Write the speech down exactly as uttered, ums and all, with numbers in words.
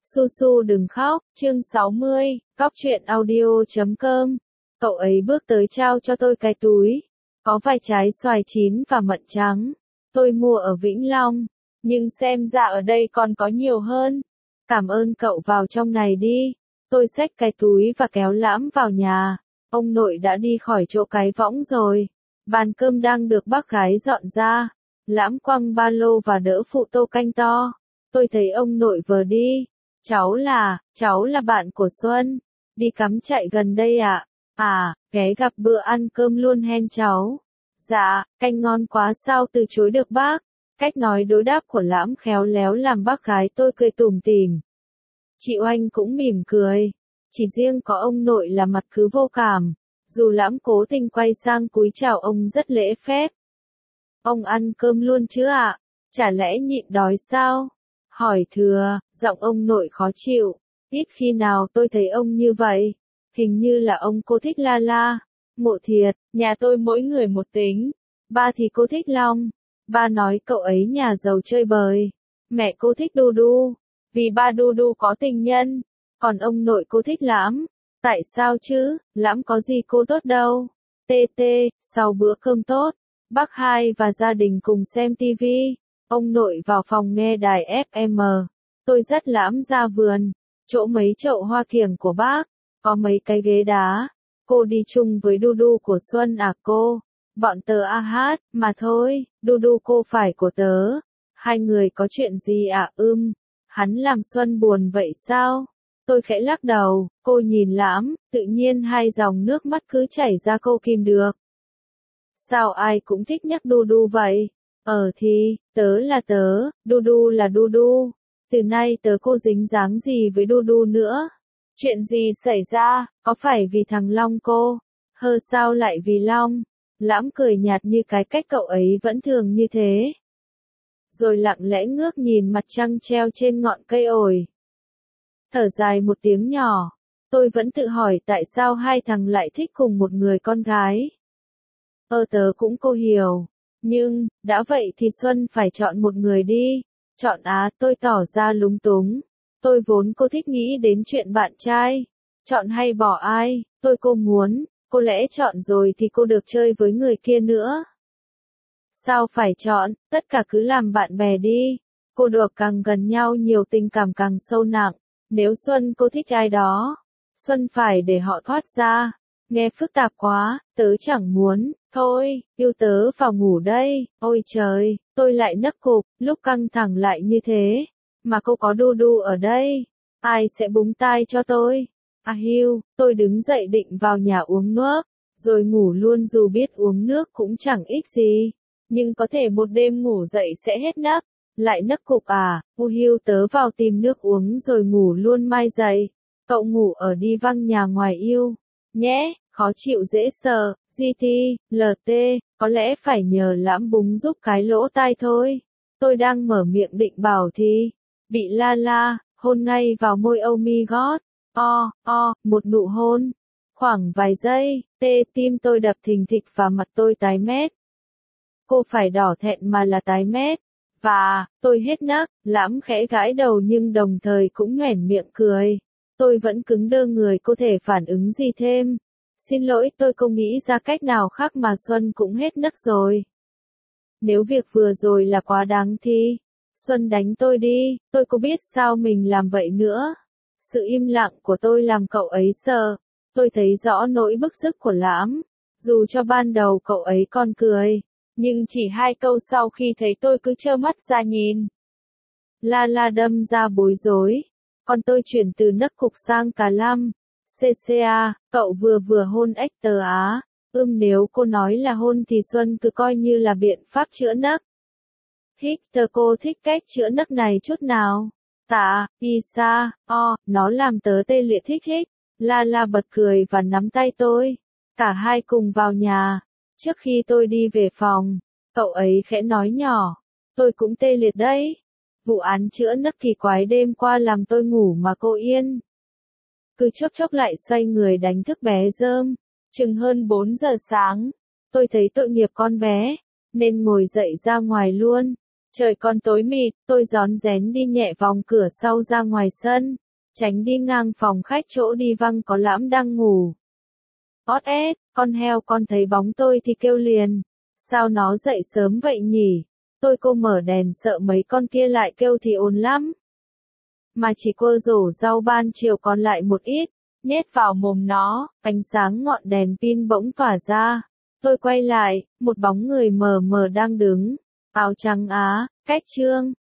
Su Su đừng khóc, chương sáu mươi, cóc truyện audio chấm com. Cậu ấy bước tới trao cho tôi cái túi. Có vài trái xoài chín và mận trắng. Tôi mua ở Vĩnh Long. Nhưng xem ra ở đây còn có nhiều hơn. Cảm ơn cậu, vào trong này đi. Tôi xách cái túi và kéo Lãm vào nhà. Ông nội đã đi khỏi chỗ cái võng rồi. Bàn cơm đang được bác gái dọn ra. Lãm quăng ba lô và đỡ phụ tô canh to. Tôi thấy ông nội vừa đi. Cháu là, cháu là bạn của Xuân. Đi cắm trại gần đây ạ. À? à, ghé gặp bữa ăn cơm luôn hen cháu. Dạ, canh ngon quá sao từ chối được bác. Cách nói đối đáp của Lãm khéo léo làm bác gái tôi cười tủm tỉm. Chị Oanh cũng mỉm cười. Chỉ riêng có ông nội là mặt cứ vô cảm. Dù Lãm cố tình quay sang cúi chào ông rất lễ phép. Ông ăn cơm luôn chứ ạ? À? Chả lẽ nhịn đói sao? Hỏi thừa, giọng ông nội khó chịu. Ít khi nào tôi thấy ông như vậy. Hình như là ông cô thích La La. Ngộ thiệt, nhà tôi mỗi người một tính. Ba thì cô thích Long. Ba nói cậu ấy nhà giàu chơi bời. Mẹ cô thích Đu Đu. Vì ba Đu Đu có tình nhân. Còn ông nội cô thích Lãm. Tại sao chứ, Lãm có gì cô tốt đâu. Tê tê, sau bữa cơm tốt, bác hai và gia đình cùng xem tivi. Ông nội vào phòng nghe đài ép em. Tôi dắt Lãm ra vườn. Chỗ mấy chậu hoa kiểng của bác. Có mấy cái ghế đá. Cô đi chung với Đu Đu của Xuân à cô? Bọn tớ a hát, mà thôi, Đu Đu cô phải của tớ. Hai người có chuyện gì à? Ưm, hắn làm Xuân buồn vậy sao? Tôi khẽ lắc đầu, cô nhìn Lãm, tự nhiên hai dòng nước mắt cứ chảy ra cô kìm được. Sao ai cũng thích nhắc Đu Đu vậy? Ờ thì, tớ là tớ, Đu Đu là Đu Đu. Từ nay tớ cô dính dáng gì với Đu Đu nữa? Chuyện gì xảy ra, có phải vì thằng Long cô? Hơ sao lại vì Long? Lãm cười nhạt như cái cách cậu ấy vẫn thường như thế. Rồi lặng lẽ ngước nhìn mặt trăng treo trên ngọn cây ổi. Thở dài một tiếng nhỏ. Tôi vẫn tự hỏi tại sao hai thằng lại thích cùng một người con gái. Ơ tớ cũng cô hiểu. Nhưng, đã vậy thì Xuân phải chọn một người đi. Chọn á, tôi tỏ ra lúng túng. Tôi vốn cô thích nghĩ đến chuyện bạn trai. Chọn hay bỏ ai, tôi cô muốn. Cô lẽ chọn rồi thì cô được chơi với người kia nữa. Sao phải chọn, tất cả cứ làm bạn bè đi. Cô được càng gần nhau nhiều tình cảm càng sâu nặng. Nếu Xuân cô thích ai đó, Xuân phải để họ thoát ra. Nghe phức tạp quá, tớ chẳng muốn. Thôi, yêu tớ vào ngủ đây. Ôi trời, tôi lại nấc cục, lúc căng thẳng lại như thế. Mà cô có Đu Đu ở đây. Ai sẽ búng tai cho tôi? À hiu, tôi đứng dậy định vào nhà uống nước. Rồi ngủ luôn dù biết uống nước cũng chẳng ích gì. Nhưng có thể một đêm ngủ dậy sẽ hết nấc. Lại nấc cục à, u hiu tớ vào tìm nước uống rồi ngủ luôn mai dậy. Cậu ngủ ở đi văng nhà ngoài yêu. Nhé, khó chịu dễ sợ, giê tê, lờ tê, có lẽ phải nhờ Lãm búng giúp cái lỗ tai thôi. Tôi đang mở miệng định bảo thì, bị La La, hôn ngay vào môi oh my god, o, o, một nụ hôn. Khoảng vài giây, tê tim tôi đập thình thịch và mặt tôi tái mét. Cô phải đỏ thẹn mà là tái mét. Và, tôi hết nấc, Lãm khẽ gãi đầu nhưng đồng thời cũng nhoẻn miệng cười. Tôi vẫn cứng đơ người, cô thể phản ứng gì thêm. Xin lỗi, tôi không nghĩ ra cách nào khác mà Xuân cũng hết nấc rồi. Nếu việc vừa rồi là quá đáng thì, Xuân đánh tôi đi, tôi có biết sao mình làm vậy nữa. Sự im lặng của tôi làm cậu ấy sợ. Tôi thấy rõ nỗi bức xúc của Lãm. Dù cho ban đầu cậu ấy còn cười. Nhưng chỉ hai câu sau khi thấy tôi cứ trơ mắt ra nhìn. La La đâm ra bối rối. Còn tôi chuyển từ nấc cục sang cà lăm. xê xê a, cậu vừa vừa hôn Hector á. Ưm nếu cô nói là hôn thì Xuân cứ coi như là biện pháp chữa nấc. Hector cô thích cách chữa nấc này chút nào? Tạ, Isa, o, nó làm tớ tê liệt thích hích. La La bật cười và nắm tay tôi. Cả hai cùng vào nhà. Trước khi tôi đi về phòng, cậu ấy khẽ nói nhỏ. Tôi cũng tê liệt đấy. Vụ án chữa nấc kỳ quái đêm qua làm tôi ngủ mà cô yên. Cứ chốc chốc lại xoay người đánh thức bé Rơm. Chừng hơn bốn giờ sáng. Tôi thấy tội nghiệp con bé. Nên ngồi dậy ra ngoài luôn. Trời còn tối mịt, tôi rón rén đi nhẹ vòng cửa sau ra ngoài sân, tránh đi ngang phòng khách chỗ đi văng có Lãm đang ngủ. Ót ét, con heo con thấy bóng tôi thì kêu liền. Sao nó dậy sớm vậy nhỉ? Tôi cô mở đèn sợ mấy con kia lại kêu thì ồn lắm. Mà chỉ cô rổ rau ban chiều còn lại một ít, nhét vào mồm nó, ánh sáng ngọn đèn pin bỗng tỏa ra. Tôi quay lại, một bóng người mờ mờ đang đứng, áo trắng á, cách trương.